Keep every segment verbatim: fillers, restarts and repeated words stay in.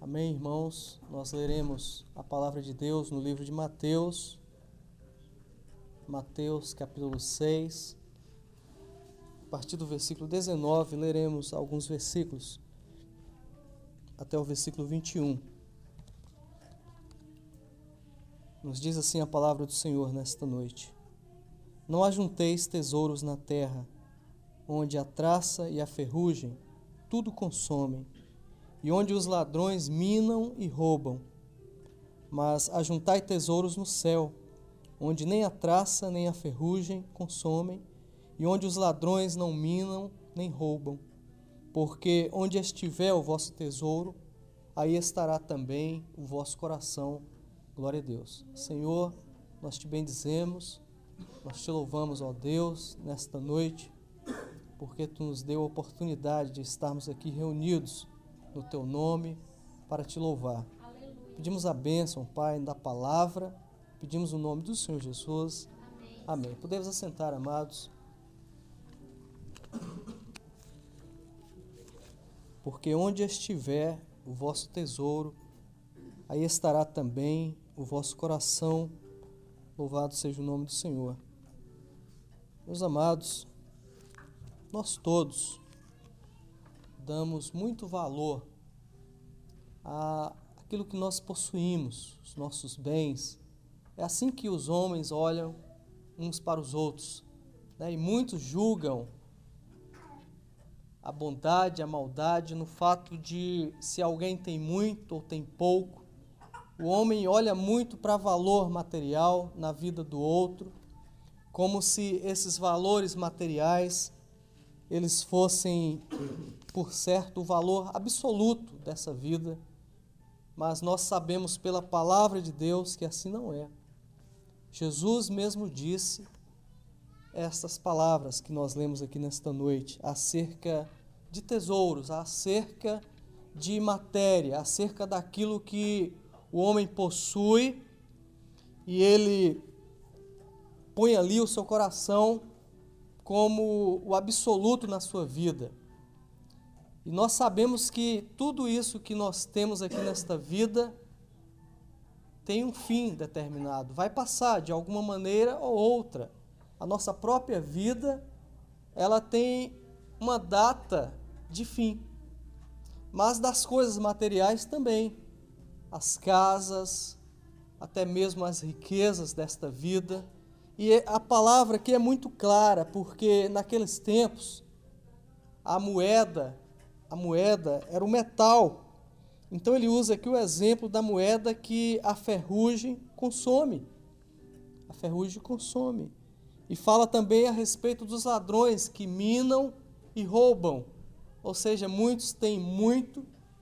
Amém, irmãos? Nós leremos a palavra de Deus no livro de Mateus, Mateus capítulo seis, a partir do versículo dezenove, leremos alguns versículos, até o versículo vinte e um. Nos diz assim a palavra do Senhor nesta noite: Não ajunteis tesouros na terra, onde a traça e a ferrugem tudo consomem, e onde os ladrões minam e roubam. Mas ajuntai tesouros no céu, onde nem a traça nem a ferrugem consomem, e onde os ladrões não minam nem roubam. Porque onde estiver o vosso tesouro, aí estará também o vosso coração. Glória a Deus. Senhor, nós te bendizemos, nós te louvamos, ó Deus, nesta noite, porque tu nos deu a oportunidade de estarmos aqui reunidos no teu nome para te louvar. Aleluia. Pedimos a bênção, Pai, da palavra, pedimos o nome do Senhor Jesus. Amém. Amém. Podemos assentar, amados. Porque onde estiver o vosso tesouro, aí estará também o vosso coração. Louvado seja o nome do Senhor. Meus amados, nós todos damos muito valor àquilo que nós possuímos, os nossos bens. É assim que os homens olham uns para os outros, né? E muitos julgam a bondade, a maldade no fato de se alguém tem muito ou tem pouco. O homem olha muito para valor material na vida do outro, como se esses valores materiais eles fossem, por certo, o valor absoluto dessa vida, mas nós sabemos pela palavra de Deus que assim não é. Jesus mesmo disse estas palavras que nós lemos aqui nesta noite, acerca de tesouros, acerca de matéria, acerca daquilo que o homem possui e ele põe ali o seu coração como o absoluto na sua vida. E nós sabemos que tudo isso que nós temos aqui nesta vida tem um fim determinado, vai passar de alguma maneira ou outra. A nossa própria vida, ela tem uma data de fim. Mas das coisas materiais também, as casas, até mesmo as riquezas desta vida. E a palavra aqui é muito clara, porque naqueles tempos a moeda, a moeda era o metal. Então ele usa aqui o exemplo da moeda que a ferrugem consome. A ferrugem consome. E fala também a respeito dos ladrões que minam e roubam. Ou seja, muitos têm muito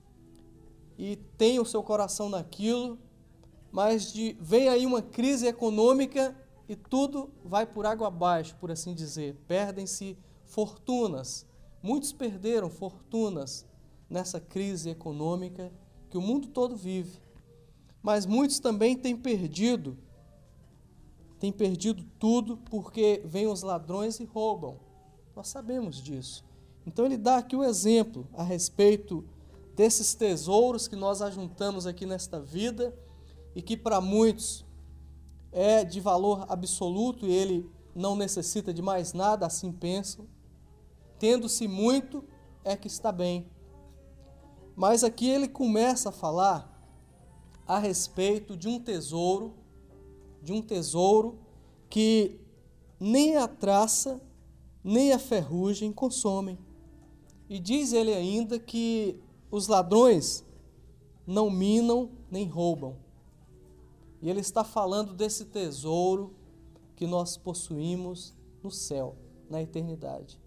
e têm o seu coração naquilo, mas de, vem aí uma crise econômica e tudo vai por água abaixo, por assim dizer. Perdem-se fortunas. Muitos perderam fortunas nessa crise econômica que o mundo todo vive. Mas muitos também têm perdido, têm perdido tudo porque vêm os ladrões e roubam. Nós sabemos disso. Então ele dá aqui o exemplo a respeito desses tesouros que nós ajuntamos aqui nesta vida e que para muitos é de valor absoluto e ele não necessita de mais nada, assim pensam. Tendo-se muito, é que está bem. Mas aqui ele começa a falar a respeito de um tesouro, de um tesouro que nem a traça, nem a ferrugem consomem. E diz ele ainda que os ladrões não minam nem roubam. E ele está falando desse tesouro que nós possuímos no céu, na eternidade.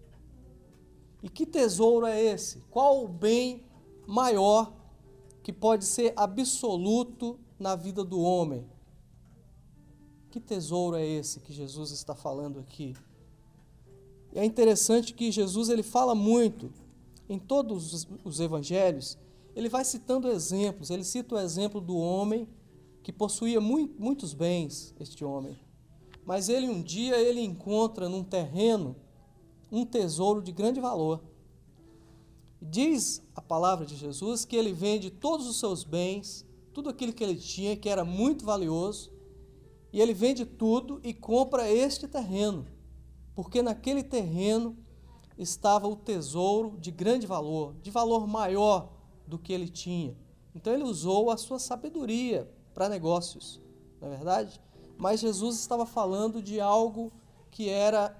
E que tesouro é esse? Qual o bem maior que pode ser absoluto na vida do homem? Que tesouro é esse que Jesus está falando aqui? E é interessante que Jesus ele fala muito, em todos os evangelhos, ele vai citando exemplos. Ele cita o exemplo do homem que possuía muito, muitos bens, este homem. Mas ele um dia ele encontra num terreno um tesouro de grande valor. Diz a palavra de Jesus que ele vende todos os seus bens, tudo aquilo que ele tinha, que era muito valioso, e ele vende tudo e compra este terreno, porque naquele terreno estava o tesouro de grande valor, de valor maior do que ele tinha. Então ele usou a sua sabedoria para negócios, não é verdade? Mas Jesus estava falando de algo que era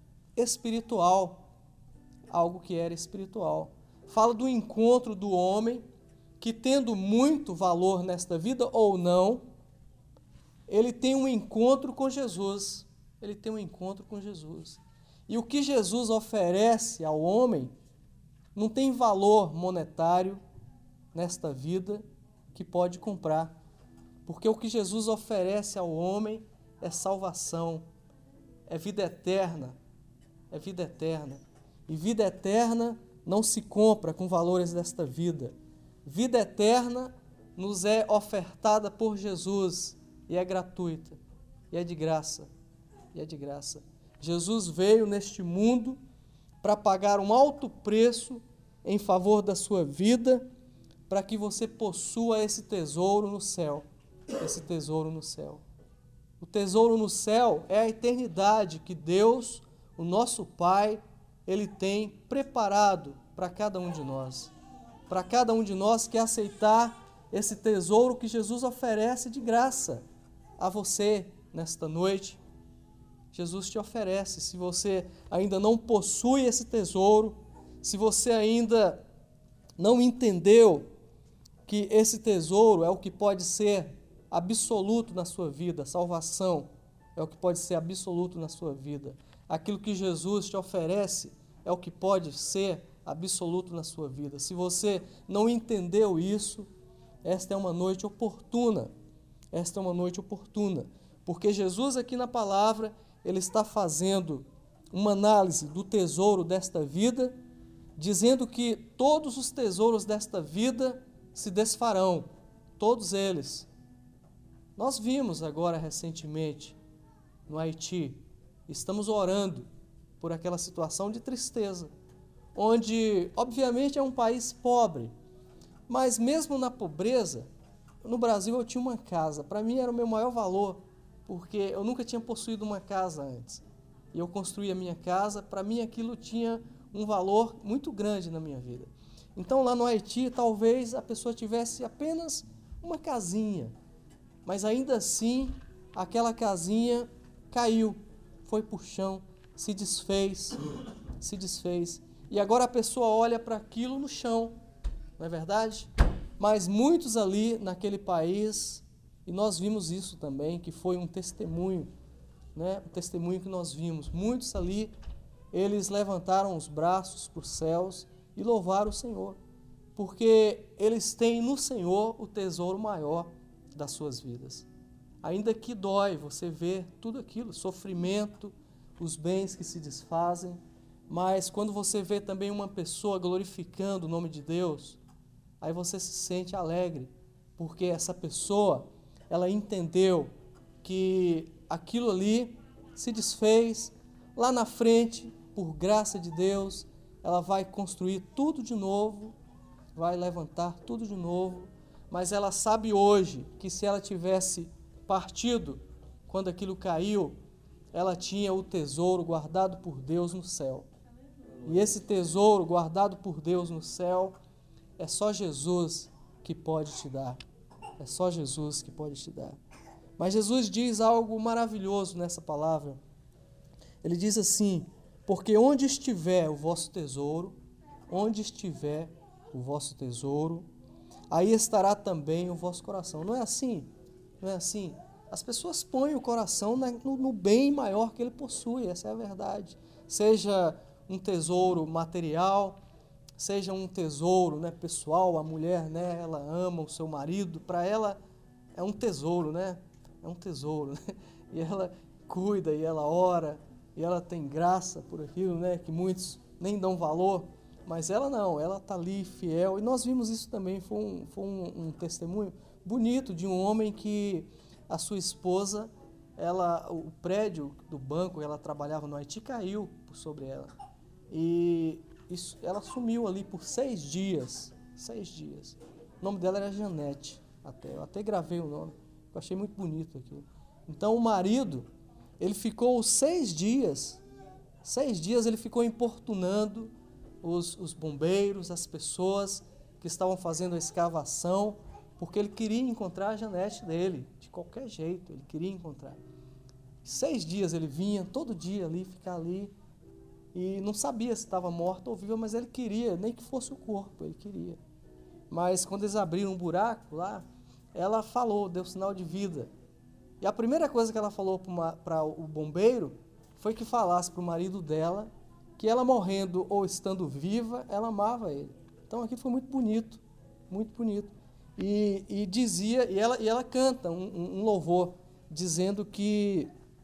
espiritual, algo que era espiritual. Fala do encontro do homem que, tendo muito valor nesta vida ou não, ele tem um encontro com Jesus. Ele tem um encontro com Jesus. E o que Jesus oferece ao homem não tem valor monetário nesta vida que pode comprar. Porque o que Jesus oferece ao homem é salvação, é vida eterna, é vida eterna. E vida eterna não se compra com valores desta vida. Vida eterna nos é ofertada por Jesus e é gratuita, e é de graça, e é de graça. Jesus veio neste mundo para pagar um alto preço em favor da sua vida, para que você possua esse tesouro no céu, esse tesouro no céu. O tesouro no céu é a eternidade que Deus, o nosso Pai, Ele tem preparado para cada um de nós. Para cada um de nós que aceitar esse tesouro que Jesus oferece de graça a você nesta noite. Jesus te oferece. Se você ainda não possui esse tesouro, se você ainda não entendeu que esse tesouro é o que pode ser absoluto na sua vida, salvação é o que pode ser absoluto na sua vida, aquilo que Jesus te oferece é o que pode ser absoluto na sua vida. Se você não entendeu isso, esta é uma noite oportuna, esta é uma noite oportuna, porque Jesus aqui na palavra, Ele está fazendo uma análise do tesouro desta vida, dizendo que todos os tesouros desta vida se desfarão, todos eles. Nós vimos agora recentemente no Haiti, estamos orando por aquela situação de tristeza, onde obviamente é um país pobre, mas mesmo na pobreza, no Brasil eu tinha uma casa, para mim era o meu maior valor, porque eu nunca tinha possuído uma casa antes, e eu construí a minha casa, para mim aquilo tinha um valor muito grande na minha vida. Então lá no Haiti, talvez a pessoa tivesse apenas uma casinha, mas ainda assim, aquela casinha caiu, foi para o chão, se desfez, se desfez. E agora a pessoa olha para aquilo no chão, não é verdade? Mas muitos ali naquele país, e nós vimos isso também, que foi um testemunho, né? Um testemunho que nós vimos. Muitos ali, eles levantaram os braços para os céus e louvaram o Senhor, porque eles têm no Senhor o tesouro maior das suas vidas. Ainda que dói você ver tudo aquilo, sofrimento, os bens que se desfazem, mas quando você vê também uma pessoa glorificando o nome de Deus, aí você se sente alegre, porque essa pessoa, ela entendeu que aquilo ali se desfez, lá na frente, por graça de Deus, ela vai construir tudo de novo, vai levantar tudo de novo, mas ela sabe hoje que se ela tivesse partido quando aquilo caiu, ela tinha o tesouro guardado por Deus no céu. E esse tesouro guardado por Deus no céu é só Jesus que pode te dar. É só Jesus que pode te dar. Mas Jesus diz algo maravilhoso nessa palavra. Ele diz assim: porque onde estiver o vosso tesouro, onde estiver o vosso tesouro, aí estará também o vosso coração. Não é assim? Não é assim? As pessoas põem o coração no, no bem maior que ele possui, essa é a verdade. Seja um tesouro material, seja um tesouro, né, pessoal, a mulher, né, ela ama o seu marido, para ela é um tesouro, né? É um tesouro, né? E ela cuida, e ela ora, e ela tem graça por aquilo, né, que muitos nem dão valor, mas ela não, ela está ali fiel, e nós vimos isso também, foi um, foi um, um testemunho bonito de um homem que a sua esposa, ela, o prédio do banco, ela trabalhava no Haiti, caiu sobre ela. E isso, ela sumiu ali por seis dias. Seis dias. O nome dela era Janete. Até, eu até gravei o nome. Eu achei muito bonito aquilo. Então o marido, ele ficou seis dias. Seis dias ele ficou importunando os, os bombeiros, as pessoas que estavam fazendo a escavação, porque ele queria encontrar a Janete dele, de qualquer jeito, ele queria encontrar. Seis dias ele vinha, todo dia ali, ficar ali, e não sabia se estava morta ou viva, mas ele queria, nem que fosse o corpo, ele queria. Mas quando eles abriram um buraco lá, ela falou, deu sinal de vida. E a primeira coisa que ela falou para o bombeiro foi que falasse para o marido dela que ela morrendo ou estando viva, ela amava ele. Então aquilo foi muito bonito, muito bonito. E, e dizia, e ela, e ela canta um, um louvor, dizendo que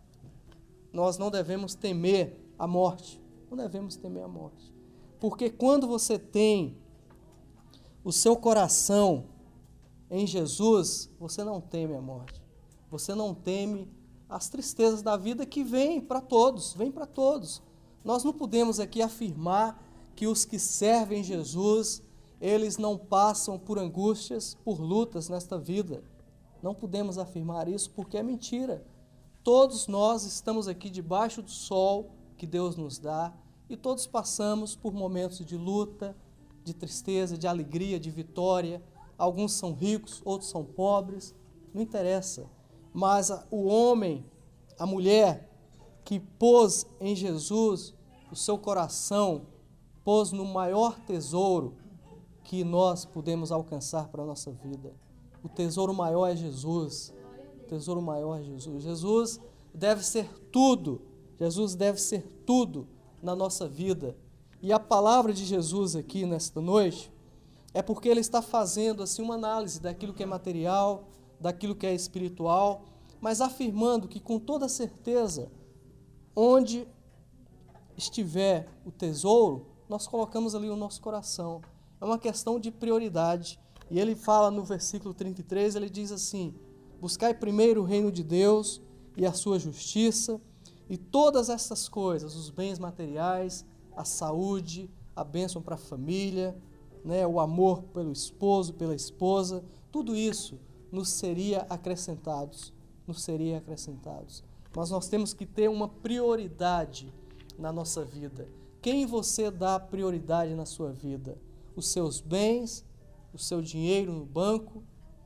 nós não devemos temer a morte. Não devemos temer a morte. Porque quando você tem o seu coração em Jesus, você não teme a morte. Você não teme as tristezas da vida que vêm para todos, vêm para todos. Nós não podemos aqui afirmar que os que servem Jesus, eles não passam por angústias, por lutas nesta vida. Não podemos afirmar isso porque é mentira. Todos nós estamos aqui debaixo do sol que Deus nos dá e todos passamos por momentos de luta, de tristeza, de alegria, de vitória. Alguns são ricos, outros são pobres, não interessa. Mas o homem, a mulher que pôs em Jesus o seu coração, pôs no maior tesouro que nós podemos alcançar para a nossa vida. O tesouro maior é Jesus. O tesouro maior é Jesus. Jesus deve ser tudo. Jesus deve ser tudo na nossa vida. E a palavra de Jesus aqui nesta noite é porque ele está fazendo assim uma análise daquilo que é material, daquilo que é espiritual, mas afirmando que com toda certeza, onde estiver o tesouro, nós colocamos ali o nosso coração. É uma questão de prioridade. E ele fala no versículo trinta e três, ele diz assim: buscai primeiro o reino de Deus e a sua justiça, e todas essas coisas, os bens materiais, a saúde, a bênção para a família, né, o amor pelo esposo, pela esposa, tudo isso nos seria acrescentados, nos seria acrescentados. Mas nós temos que ter uma prioridade na nossa vida. Quem você dá prioridade na sua vida? Os seus bens, o seu dinheiro no banco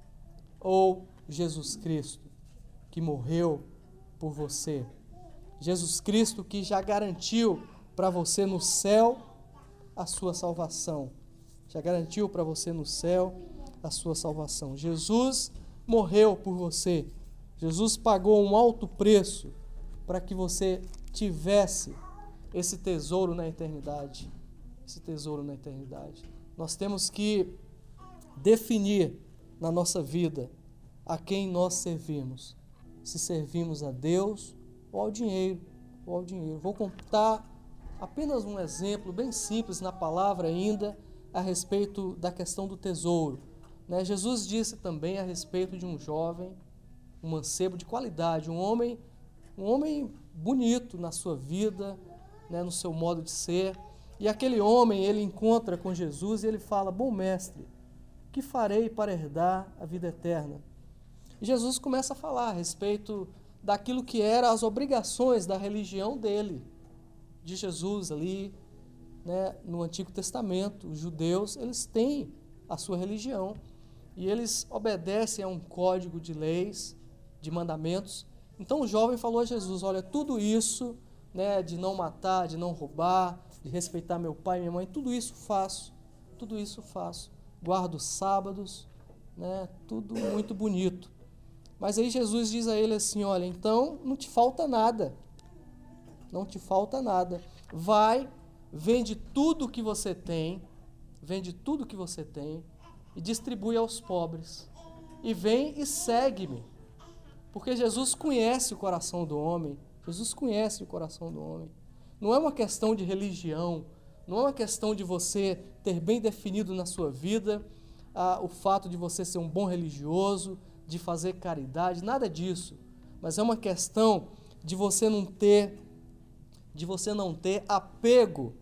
ou Jesus Cristo, que morreu por você? Jesus Cristo que já garantiu para você no céu a sua salvação. Já garantiu para você no céu a sua salvação. Jesus morreu por você. Jesus pagou um alto preço para que você tivesse esse tesouro na eternidade. Esse tesouro na eternidade. Nós temos que definir na nossa vida a quem nós servimos. Se servimos a Deus ou ao dinheiro. Ou ao dinheiro. Vou contar apenas um exemplo bem simples na palavra ainda a respeito da questão do tesouro. Né? Jesus disse também a respeito de um jovem, um mancebo de qualidade, um homem, um homem bonito na sua vida, né, no seu modo de ser. E aquele homem, ele encontra com Jesus e ele fala: bom mestre, que farei para herdar a vida eterna? E Jesus começa a falar a respeito daquilo que eram as obrigações da religião dele, de Jesus ali, né, no Antigo Testamento. Os judeus, eles têm a sua religião e eles obedecem a um código de leis, de mandamentos. Então o jovem falou a Jesus: olha, tudo isso, né, de não matar, de não roubar, de respeitar meu pai e minha mãe, tudo isso faço, tudo isso faço. Guardo os sábados, né, tudo muito bonito. Mas aí Jesus diz a ele assim: olha, então não te falta nada, não te falta nada. Vai, vende tudo que você tem, vende tudo que você tem e distribui aos pobres. E vem e segue-me. Porque Jesus conhece o coração do homem, Jesus conhece o coração do homem. Não é uma questão de religião, não é uma questão de você ter bem definido na sua vida ah, o fato de você ser um bom religioso, de fazer caridade, nada disso. Mas é uma questão de você não ter, de você não ter apego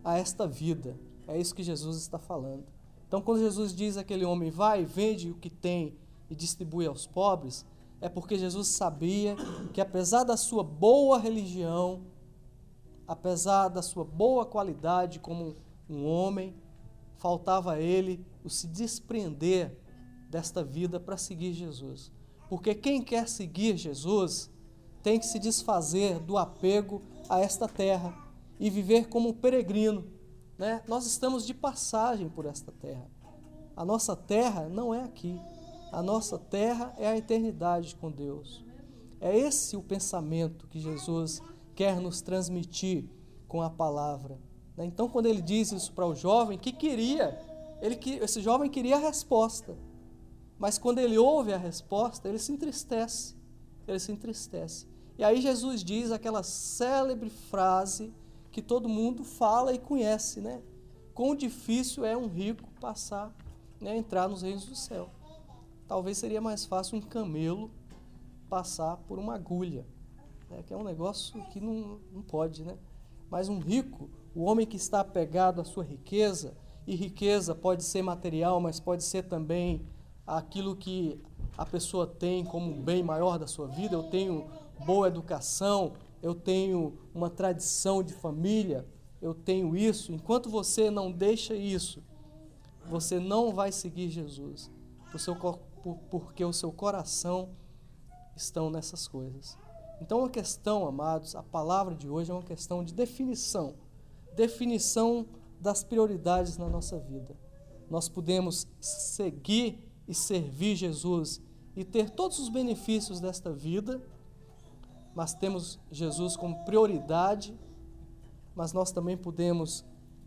a esta vida. É isso que Jesus está falando. Então, quando Jesus diz àquele homem, vai, vende o que tem e distribui aos pobres, é porque Jesus sabia que, apesar da sua boa religião, apesar da sua boa qualidade como um homem, faltava a ele o se desprender desta vida para seguir Jesus. Porque quem quer seguir Jesus tem que se desfazer do apego a esta terra e viver como um peregrino, né? Nós estamos de passagem por esta terra. A nossa terra não é aqui. A nossa terra é a eternidade com Deus. É esse o pensamento que Jesus quer nos transmitir com a palavra. Então, quando ele diz isso para o jovem, que queria, ele, esse jovem queria a resposta. Mas quando ele ouve a resposta, ele se entristece. Ele se entristece. E aí Jesus diz aquela célebre frase que todo mundo fala e conhece, né? Quão difícil é um rico passar, né, entrar nos reinos do céu. Talvez seria mais fácil um camelo passar por uma agulha, né, que é um negócio que não, não pode, né? Mas um rico, o homem que está apegado à sua riqueza, e riqueza pode ser material, mas pode ser também aquilo que a pessoa tem como um bem maior da sua vida. Eu tenho boa educação, eu tenho uma tradição de família, eu tenho isso. Enquanto você não deixa isso, você não vai seguir Jesus, por seu, por, porque o seu coração estão nessas coisas. Então, a questão, amados, a palavra de hoje é uma questão de definição, definição das prioridades na nossa vida. Nós podemos seguir e servir Jesus e ter todos os benefícios desta vida, mas temos Jesus como prioridade, mas nós também podemos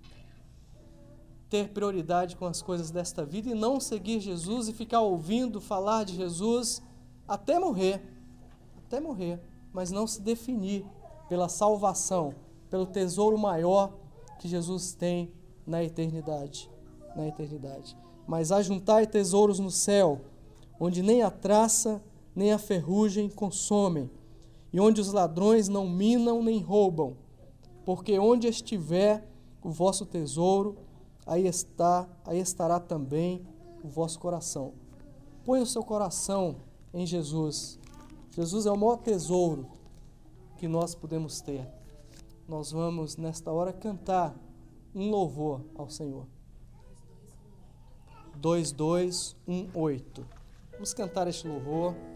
ter prioridade com as coisas desta vida e não seguir Jesus e ficar ouvindo falar de Jesus até morrer, até morrer, mas não se definir pela salvação, pelo tesouro maior que Jesus tem na eternidade, na eternidade. Mas ajuntai tesouros no céu, onde nem a traça nem a ferrugem consomem, e onde os ladrões não minam nem roubam, porque onde estiver o vosso tesouro, aí está, aí estará também o vosso coração. Põe o seu coração em Jesus. Jesus é o maior tesouro que nós podemos ter. Nós vamos, nesta hora, cantar um louvor ao Senhor. dois, dois, um, oito. Vamos cantar este louvor.